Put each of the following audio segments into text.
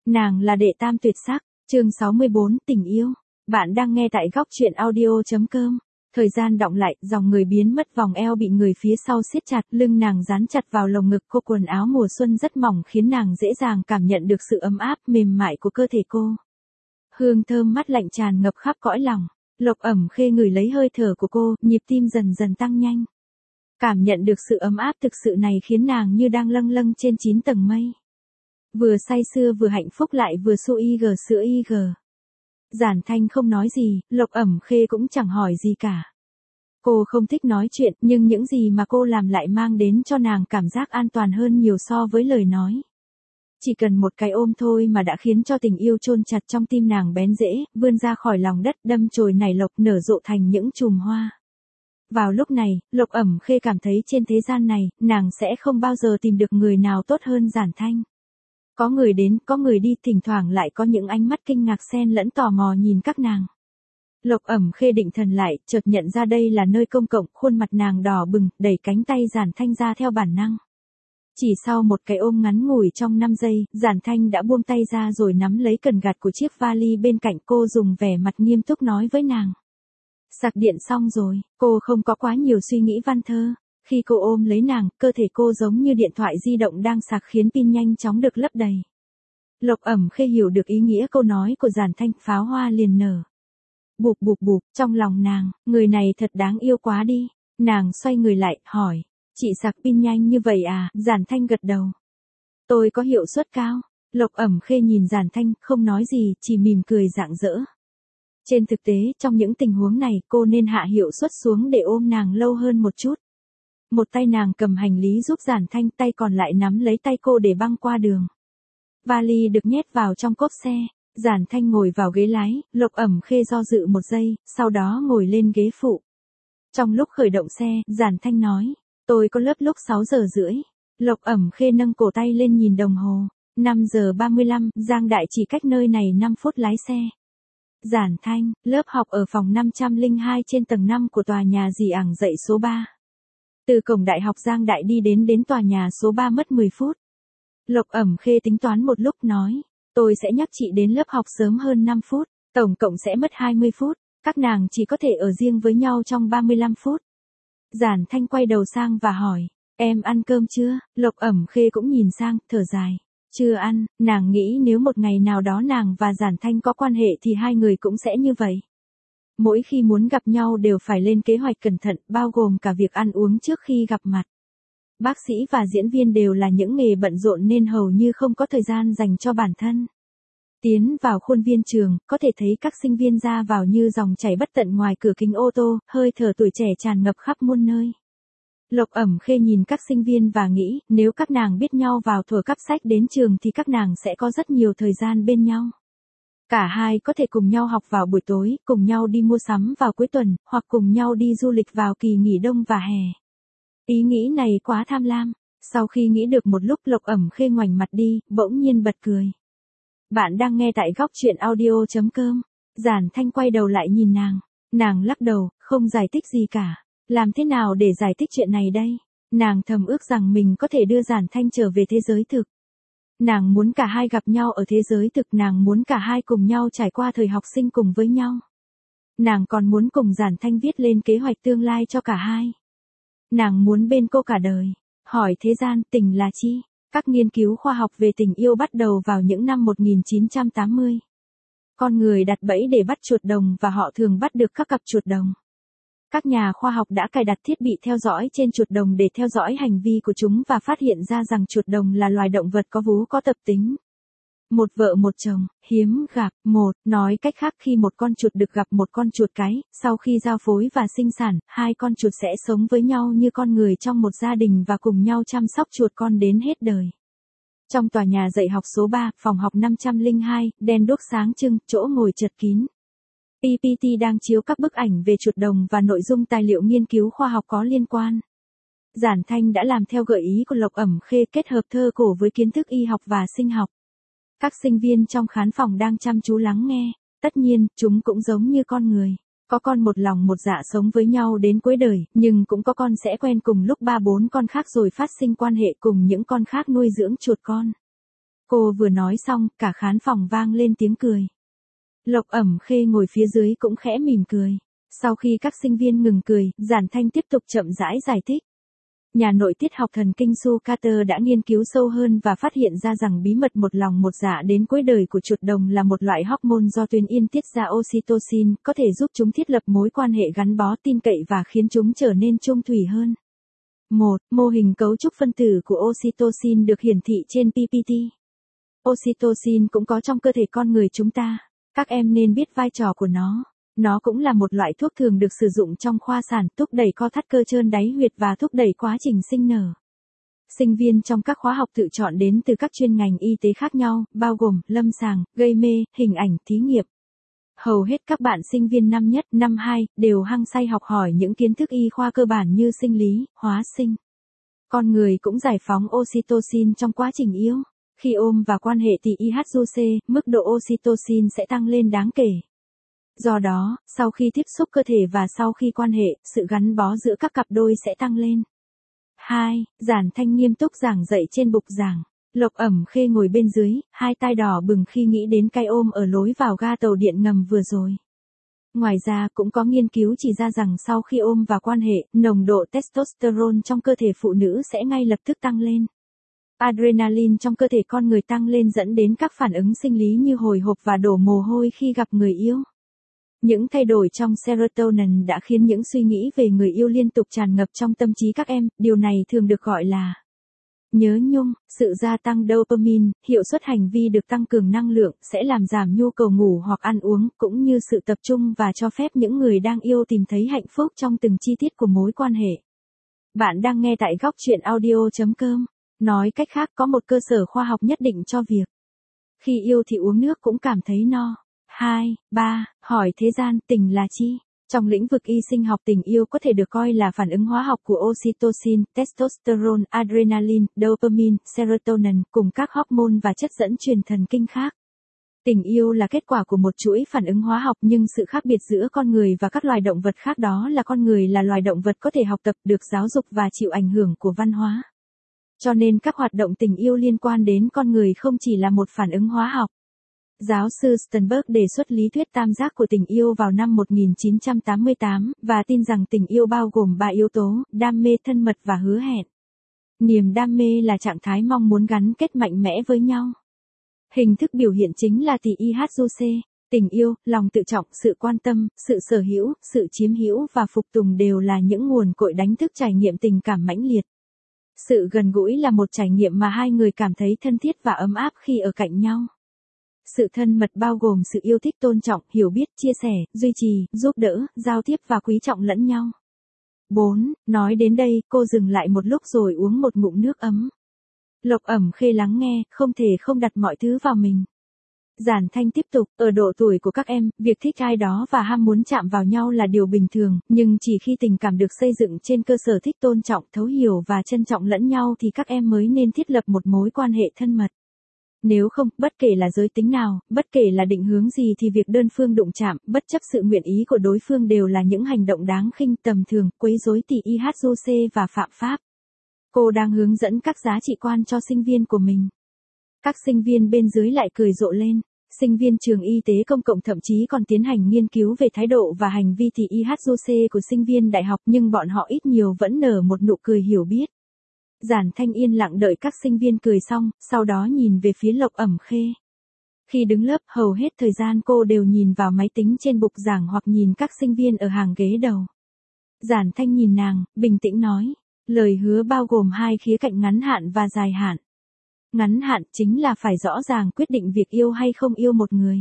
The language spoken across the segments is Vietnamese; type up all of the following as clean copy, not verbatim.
Nàng là đệ tam tuyệt sắc, chương 64, tình yêu. Bạn đang nghe tại góc truyện audio.com. Thời gian đọng lại, dòng người biến mất, vòng eo bị người phía sau siết chặt, lưng nàng dán chặt vào lồng ngực cô, quần áo mùa xuân rất mỏng khiến nàng dễ dàng cảm nhận được sự ấm áp, mềm mại của cơ thể cô. Hương thơm mát lạnh tràn ngập khắp cõi lòng. Lộc Ẩm Khê ngửi lấy hơi thở của cô, nhịp tim dần dần tăng nhanh. Cảm nhận được sự ấm áp thực sự này khiến nàng như đang lâng lâng trên 9 tầng mây. Vừa say sưa vừa hạnh phúc lại vừa sữa IG. Giản Thanh không nói gì, Lộc Ẩm Khê cũng chẳng hỏi gì cả. Cô không thích nói chuyện, nhưng những gì mà cô làm lại mang đến cho nàng cảm giác an toàn hơn nhiều so với lời nói. Chỉ cần một cái ôm thôi mà đã khiến cho tình yêu chôn chặt trong tim nàng bén rễ, vươn ra khỏi lòng đất, đâm chồi nảy lộc, nở rộ thành những chùm hoa. Vào lúc này, Lộc Ẩm Khê cảm thấy trên thế gian này, nàng sẽ không bao giờ tìm được người nào tốt hơn Giản Thanh. Có người đến, có người đi, thỉnh thoảng lại có những ánh mắt kinh ngạc xen lẫn tò mò nhìn các nàng. Lộc Ẩm Khê định thần lại, chợt nhận ra đây là nơi công cộng, khuôn mặt nàng đỏ bừng, đẩy cánh tay Giản Thanh ra theo bản năng. Chỉ sau một cái ôm ngắn ngủi trong 5 giây, Giản Thanh đã buông tay ra rồi nắm lấy cần gạt của chiếc vali bên cạnh cô, dùng vẻ mặt nghiêm túc nói với nàng. Sạc điện xong rồi, cô không có quá nhiều suy nghĩ văn thơ. Khi cô ôm lấy nàng, cơ thể cô giống như điện thoại di động đang sạc khiến pin nhanh chóng được lấp đầy. Lộc Ẩm Khê hiểu được ý nghĩa câu nói của Giản Thanh, pháo hoa liền nở. Bụp bụp bụp, trong lòng nàng, người này thật đáng yêu quá đi. Nàng xoay người lại, hỏi, chị sạc pin nhanh như vậy à? Giản Thanh gật đầu. Tôi có hiệu suất cao. Lộc Ẩm Khê nhìn Giản Thanh, không nói gì, chỉ mỉm cười rạng rỡ. Trên thực tế, trong những tình huống này, cô nên hạ hiệu suất xuống để ôm nàng lâu hơn một chút. Một tay nàng cầm hành lý giúp Giản Thanh, tay còn lại nắm lấy tay cô để băng qua đường. Vali được nhét vào trong cốp xe, Giản Thanh ngồi vào ghế lái, Lộc Ẩm Khê do dự một giây, sau đó ngồi lên ghế phụ. Trong lúc khởi động xe, Giản Thanh nói, tôi có lớp lúc 6 giờ rưỡi. Lộc Ẩm Khê nâng cổ tay lên nhìn đồng hồ, 5 giờ 35, Giang Đại chỉ cách nơi này 5 phút lái xe. Giản Thanh, lớp học ở phòng 502 trên tầng 5 của tòa nhà dì ảng dạy số 3. Từ cổng đại học Giang Đại đi đến tòa nhà số 3 mất 10 phút. Lộc Ẩm Khê tính toán một lúc nói, tôi sẽ nhắc chị đến lớp học sớm hơn 5 phút, tổng cộng sẽ mất 20 phút, các nàng chỉ có thể ở riêng với nhau trong 35 phút. Giản Thanh quay đầu sang và hỏi, em ăn cơm chưa? Lộc Ẩm Khê cũng nhìn sang, thở dài. Chưa ăn, nàng nghĩ nếu một ngày nào đó nàng và Giản Thanh có quan hệ thì hai người cũng sẽ như vậy. Mỗi khi muốn gặp nhau đều phải lên kế hoạch cẩn thận, bao gồm cả việc ăn uống trước khi gặp mặt. Bác sĩ và diễn viên đều là những nghề bận rộn nên hầu như không có thời gian dành cho bản thân. Tiến vào khuôn viên trường, có thể thấy các sinh viên ra vào như dòng chảy bất tận ngoài cửa kính ô tô, hơi thở tuổi trẻ tràn ngập khắp muôn nơi. Lộc Ẩm Khê nhìn các sinh viên và nghĩ, nếu các nàng biết nhau vào thuở cắp sách đến trường thì các nàng sẽ có rất nhiều thời gian bên nhau. Cả hai có thể cùng nhau học vào buổi tối, cùng nhau đi mua sắm vào cuối tuần, hoặc cùng nhau đi du lịch vào kỳ nghỉ đông và hè. Ý nghĩ này quá tham lam. Sau khi nghĩ được một lúc, Lộc Ẩm Khê ngoảnh mặt đi, bỗng nhiên bật cười. Bạn đang nghe tại góc truyện audio.com. Giản Thanh quay đầu lại nhìn nàng. Nàng lắc đầu, không giải thích gì cả. Làm thế nào để giải thích chuyện này đây? Nàng thầm ước rằng mình có thể đưa Giản Thanh trở về thế giới thực. Nàng muốn cả hai gặp nhau ở thế giới thực, nàng muốn cả hai cùng nhau trải qua thời học sinh cùng với nhau. Nàng còn muốn cùng Giản Thanh viết lên kế hoạch tương lai cho cả hai. Nàng muốn bên cô cả đời. Hỏi thế gian, tình là chi? Các nghiên cứu khoa học về tình yêu bắt đầu vào những năm 1980. Con người đặt bẫy để bắt chuột đồng và họ thường bắt được các cặp chuột đồng. Các nhà khoa học đã cài đặt thiết bị theo dõi trên chuột đồng để theo dõi hành vi của chúng và phát hiện ra rằng chuột đồng là loài động vật có vú có tập tính. Một vợ một chồng, hiếm gặp. Nói cách khác, khi một con chuột được gặp một con chuột cái, sau khi giao phối và sinh sản, hai con chuột sẽ sống với nhau như con người trong một gia đình và cùng nhau chăm sóc chuột con đến hết đời. Trong tòa nhà dạy học số 3, phòng học 502, đèn đuốc sáng trưng, chỗ ngồi chật kín. PPT đang chiếu các bức ảnh về chuột đồng và nội dung tài liệu nghiên cứu khoa học có liên quan. Giản Thanh đã làm theo gợi ý của Lộc Ẩm Khê, kết hợp thơ cổ với kiến thức y học và sinh học. Các sinh viên trong khán phòng đang chăm chú lắng nghe. Tất nhiên, chúng cũng giống như con người. Có con một lòng một dạ sống với nhau đến cuối đời, nhưng cũng có con sẽ quen cùng lúc 3-4 con khác rồi phát sinh quan hệ cùng những con khác nuôi dưỡng chuột con. Cô vừa nói xong, cả khán phòng vang lên tiếng cười. Lộc Ẩm Khê ngồi phía dưới cũng khẽ mỉm cười. Sau khi các sinh viên ngừng cười, Giản Thanh tiếp tục chậm rãi giải thích. Nhà nội tiết học thần kinh Sue Carter đã nghiên cứu sâu hơn và phát hiện ra rằng bí mật một lòng một dạ đến cuối đời của chuột đồng là một loại hormone do tuyến yên tiết ra oxytocin, có thể giúp chúng thiết lập mối quan hệ gắn bó tin cậy và khiến chúng trở nên chung thủy hơn. 1. Mô hình cấu trúc phân tử của oxytocin được hiển thị trên PPT. Oxytocin cũng có trong cơ thể con người chúng ta. Các em nên biết vai trò của nó. Nó cũng là một loại thuốc thường được sử dụng trong khoa sản, thúc đẩy co thắt cơ trơn đáy huyệt và thúc đẩy quá trình sinh nở. Sinh viên trong các khóa học tự chọn đến từ các chuyên ngành y tế khác nhau, bao gồm lâm sàng, gây mê, hình ảnh, thí nghiệm. Hầu hết các bạn sinh viên năm nhất, năm 2 đều hăng say học hỏi những kiến thức y khoa cơ bản như sinh lý, hóa sinh. Con người cũng giải phóng oxytocin trong quá trình yêu. Khi ôm và quan hệ thì IHUC, mức độ oxytocin sẽ tăng lên đáng kể. Do đó, sau khi tiếp xúc cơ thể và sau khi quan hệ, sự gắn bó giữa các cặp đôi sẽ tăng lên. 2. Giản Thanh nghiêm túc giảng dạy trên bục giảng. Lộc Ẩm Khê ngồi bên dưới, hai tai đỏ bừng khi nghĩ đến cái ôm ở lối vào ga tàu điện ngầm vừa rồi. Ngoài ra cũng có nghiên cứu chỉ ra rằng sau khi ôm và quan hệ, nồng độ testosterone trong cơ thể phụ nữ sẽ ngay lập tức tăng lên. Adrenaline trong cơ thể con người tăng lên dẫn đến các phản ứng sinh lý như hồi hộp và đổ mồ hôi khi gặp người yêu. Những thay đổi trong serotonin đã khiến những suy nghĩ về người yêu liên tục tràn ngập trong tâm trí các em, điều này thường được gọi là nhớ nhung. Sự gia tăng dopamine, hiệu suất hành vi được tăng cường năng lượng, sẽ làm giảm nhu cầu ngủ hoặc ăn uống, cũng như sự tập trung và cho phép những người đang yêu tìm thấy hạnh phúc trong từng chi tiết của mối quan hệ. Bạn đang nghe tại góc truyện audio.com. Nói cách khác, có một cơ sở khoa học nhất định cho việc khi yêu thì uống nước cũng cảm thấy no. 2, 3. Hỏi thế gian, tình là chi? Trong lĩnh vực y sinh học, tình yêu có thể được coi là phản ứng hóa học của oxytocin, testosterone, adrenaline, dopamine, serotonin cùng các hormone và chất dẫn truyền thần kinh khác. Tình yêu là kết quả của một chuỗi phản ứng hóa học, nhưng sự khác biệt giữa con người và các loài động vật khác đó là con người là loài động vật có thể học tập, được giáo dục và chịu ảnh hưởng của văn hóa. Cho nên các hoạt động tình yêu liên quan đến con người không chỉ là một phản ứng hóa học. Giáo sư Sternberg đề xuất lý thuyết tam giác của tình yêu vào năm 1988, và tin rằng tình yêu bao gồm 3 yếu tố: đam mê, thân mật và hứa hẹn. Niềm đam mê là trạng thái mong muốn gắn kết mạnh mẽ với nhau. Hình thức biểu hiện chính là tỷ IHUC. Tình yêu, lòng tự trọng, sự quan tâm, sự sở hữu, sự chiếm hữu và phục tùng đều là những nguồn cội đánh thức trải nghiệm tình cảm mãnh liệt. Sự gần gũi là một trải nghiệm mà hai người cảm thấy thân thiết và ấm áp khi ở cạnh nhau. Sự thân mật bao gồm sự yêu thích, tôn trọng, hiểu biết, chia sẻ, duy trì, giúp đỡ, giao tiếp và quý trọng lẫn nhau. 4. Nói đến đây, cô dừng lại một lúc rồi uống một ngụm nước ấm. Lộc Ẩm Khê lắng nghe, không thể không đặt mọi thứ vào mình. Giản Thanh tiếp tục, ở độ tuổi của các em, việc thích ai đó và ham muốn chạm vào nhau là điều bình thường, nhưng chỉ khi tình cảm được xây dựng trên cơ sở thích, tôn trọng, thấu hiểu và trân trọng lẫn nhau thì các em mới nên thiết lập một mối quan hệ thân mật. Nếu không, bất kể là giới tính nào, bất kể là định hướng gì thì việc đơn phương đụng chạm, bất chấp sự nguyện ý của đối phương đều là những hành động đáng khinh, tầm thường, quấy rối tỷ IHUC và phạm pháp. Cô đang hướng dẫn các giá trị quan cho sinh viên của mình. Các sinh viên bên dưới lại cười rộ lên. Sinh viên trường y tế công cộng thậm chí còn tiến hành nghiên cứu về thái độ và hành vi tỷ IHUC của sinh viên đại học, nhưng bọn họ ít nhiều vẫn nở một nụ cười hiểu biết. Giản Thanh yên lặng đợi các sinh viên cười xong, sau đó nhìn về phía Lộc Ẩm Khê. Khi đứng lớp, hầu hết thời gian cô đều nhìn vào máy tính trên bục giảng hoặc nhìn các sinh viên ở hàng ghế đầu. Giản Thanh nhìn nàng, bình tĩnh nói, lời hứa bao gồm hai khía cạnh ngắn hạn và dài hạn. Ngắn hạn chính là phải rõ ràng quyết định việc yêu hay không yêu một người.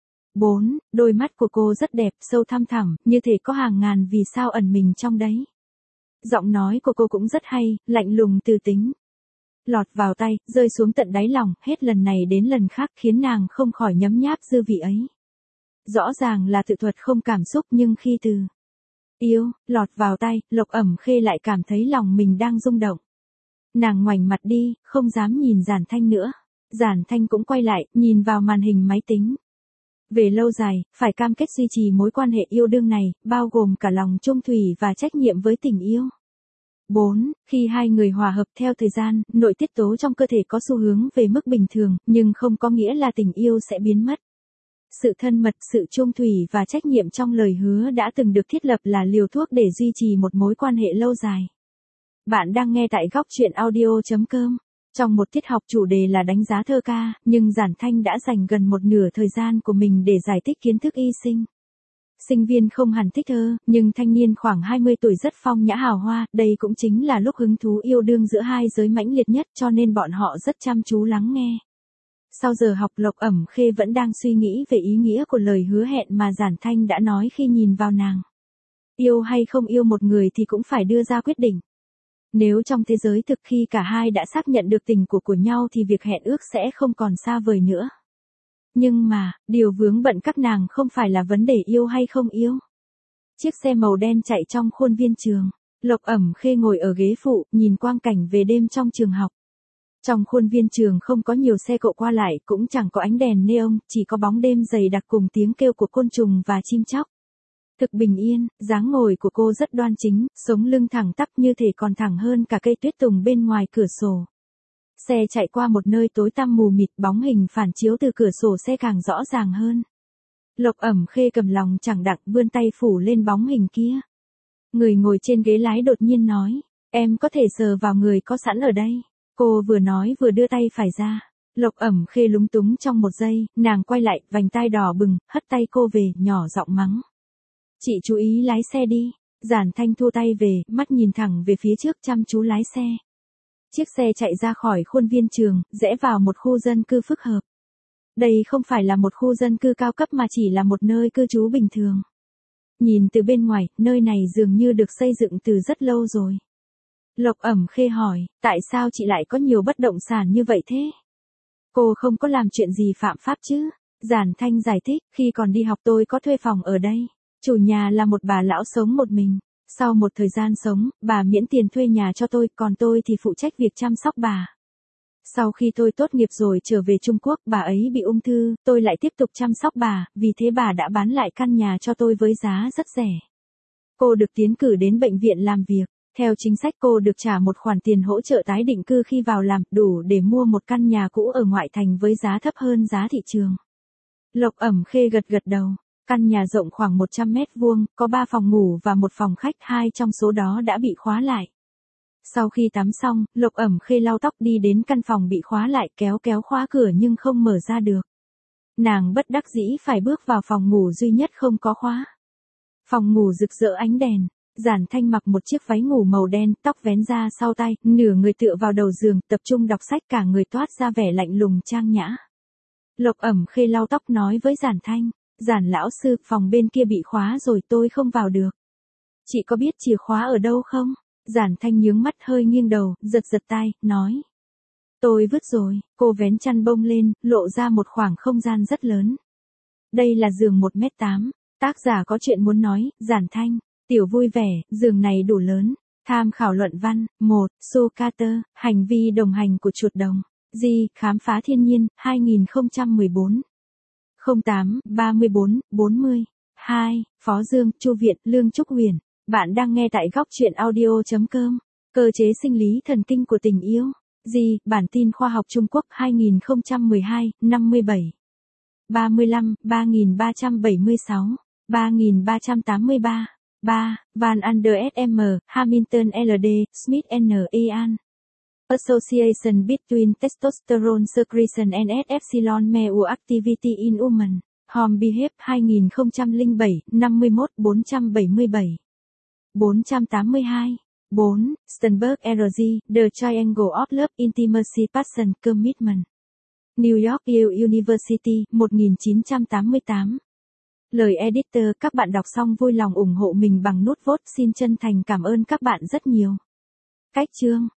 4. Đôi mắt của cô rất đẹp, sâu thăm thẳm, như thể có hàng ngàn vì sao ẩn mình trong đấy. Giọng nói của cô cũng rất hay, lạnh lùng từ tính. Lọt vào tay, rơi xuống tận đáy lòng, hết lần này đến lần khác khiến nàng không khỏi nhấm nháp dư vị ấy. Rõ ràng là tự thuật không cảm xúc, nhưng khi từ yêu, lọt vào tay, Lộc Ẩm Khê lại cảm thấy lòng mình đang rung động. Nàng ngoảnh mặt đi, không dám nhìn Giản Thanh nữa. Giản Thanh cũng quay lại, nhìn vào màn hình máy tính. Về lâu dài, phải cam kết duy trì mối quan hệ yêu đương này, bao gồm cả lòng trung thủy và trách nhiệm với tình yêu. 4. Khi hai người hòa hợp theo thời gian, nội tiết tố trong cơ thể có xu hướng về mức bình thường, nhưng không có nghĩa là tình yêu sẽ biến mất. Sự thân mật, sự chung thủy và trách nhiệm trong lời hứa đã từng được thiết lập là liều thuốc để duy trì một mối quan hệ lâu dài. Bạn đang nghe tại góc chuyện audio.com. Trong một tiết học chủ đề là đánh giá thơ ca, nhưng Giản Thanh đã dành gần một nửa thời gian của mình để giải thích kiến thức y sinh. Sinh viên không hẳn thích thơ, nhưng thanh niên khoảng 20 tuổi rất phong nhã hào hoa, đây cũng chính là lúc hứng thú yêu đương giữa hai giới mãnh liệt nhất cho nên bọn họ rất chăm chú lắng nghe. Sau giờ học Lộc Ẩm Khê vẫn đang suy nghĩ về ý nghĩa của lời hứa hẹn mà Giản Thanh đã nói khi nhìn vào nàng. Yêu hay không yêu một người thì cũng phải đưa ra quyết định. Nếu trong thế giới thực khi cả hai đã xác nhận được tình của nhau thì việc hẹn ước sẽ không còn xa vời nữa. Nhưng mà, điều vướng bận các nàng không phải là vấn đề yêu hay không yêu. Chiếc xe màu đen chạy trong khuôn viên trường. Lộc Ẩm Khê ngồi ở ghế phụ, nhìn quang cảnh về đêm trong trường học. Trong khuôn viên trường không có nhiều xe cộ qua lại, cũng chẳng có ánh đèn neon, chỉ có bóng đêm dày đặc cùng tiếng kêu của côn trùng và chim chóc. Thực bình yên, dáng ngồi của cô rất đoan chính, sống lưng thẳng tắp như thể còn thẳng hơn cả cây tuyết tùng bên ngoài cửa sổ. Xe chạy qua một nơi tối tăm mù mịt, bóng hình phản chiếu từ cửa sổ xe càng rõ ràng hơn. Lộc Ẩm Khê cầm lòng chẳng đặng vươn tay phủ lên bóng hình kia. Người ngồi trên ghế lái đột nhiên nói, em có thể sờ vào người có sẵn ở đây. Cô vừa nói vừa đưa tay phải ra. Lộc Ẩm Khê lúng túng trong một giây, nàng quay lại, vành tai đỏ bừng, hất tay cô về, nhỏ giọng mắng. Chị chú ý lái xe đi. Giản Thanh thu tay về, mắt nhìn thẳng về phía trước chăm chú lái xe. Chiếc xe chạy ra khỏi khuôn viên trường, rẽ vào một khu dân cư phức hợp. Đây không phải là một khu dân cư cao cấp mà chỉ là một nơi cư trú bình thường. Nhìn từ bên ngoài, nơi này dường như được xây dựng từ rất lâu rồi. Lộc Ẩm Khê hỏi, tại sao chị lại có nhiều bất động sản như vậy thế? Cô không có làm chuyện gì phạm pháp chứ? Giản Thanh giải thích, khi còn đi học tôi có thuê phòng ở đây. Chủ nhà là một bà lão sống một mình. Sau một thời gian sống, bà miễn tiền thuê nhà cho tôi, còn tôi thì phụ trách việc chăm sóc bà. Sau khi tôi tốt nghiệp rồi trở về Trung Quốc, bà ấy bị ung thư, tôi lại tiếp tục chăm sóc bà, vì thế bà đã bán lại căn nhà cho tôi với giá rất rẻ. Cô được tiến cử đến bệnh viện làm việc. Theo chính sách cô được trả một khoản tiền hỗ trợ tái định cư khi vào làm, đủ để mua một căn nhà cũ ở ngoại thành với giá thấp hơn giá thị trường. Lộc Ẩm Khê gật gật đầu. Căn nhà rộng khoảng 100 mét vuông, có 3 phòng ngủ và một phòng khách, 2 trong số đó đã bị khóa lại. Sau khi tắm xong, Lộc Ẩm Khê lau tóc đi đến căn phòng bị khóa lại, kéo khóa cửa nhưng không mở ra được. Nàng bất đắc dĩ phải bước vào phòng ngủ duy nhất không có khóa. Phòng ngủ rực rỡ ánh đèn. Giản Thanh mặc một chiếc váy ngủ màu đen, tóc vén ra sau tai, nửa người tựa vào đầu giường, tập trung đọc sách, cả người toát ra vẻ lạnh lùng trang nhã. Lộc Ẩm Khê lau tóc nói với Giản Thanh, Giản lão sư, phòng bên kia bị khóa rồi, tôi không vào được. Chị có biết chìa khóa ở đâu không? Giản Thanh nhướng mắt hơi nghiêng đầu, giật tai, nói. Tôi vứt rồi. Cô vén chăn bông lên, lộ ra một khoảng không gian rất lớn. Đây là giường 1m8. Tác giả có chuyện muốn nói, Giản Thanh. Tiểu vui vẻ, giường này đủ lớn. Tham khảo luận văn, 1, Socrates, hành vi đồng hành của chuột đồng. G, khám phá thiên nhiên, 2014. 08, 34, 40. 2, Phó Dương, Chu Viện, Lương Trúc Huyền. Bạn đang nghe tại góc chuyện audio.com. Cơ chế sinh lý thần kinh của tình yêu. G, bản tin khoa học Trung Quốc 2012, 57. 35, 3376. 3383. 3. Van Ander SM, Hamilton LD, Smith N. Ian. Association between testosterone secretion and epsilon mu activity in women. Home Behave 2007, 51, 477. 482. 4. Sternberg R.G., The Triangle of Love, Intimacy, Passion, Commitment. New York Yale University, 1988. Lời editor, các bạn đọc xong vui lòng ủng hộ mình bằng nút vote, xin chân thành cảm ơn các bạn rất nhiều. Cách chương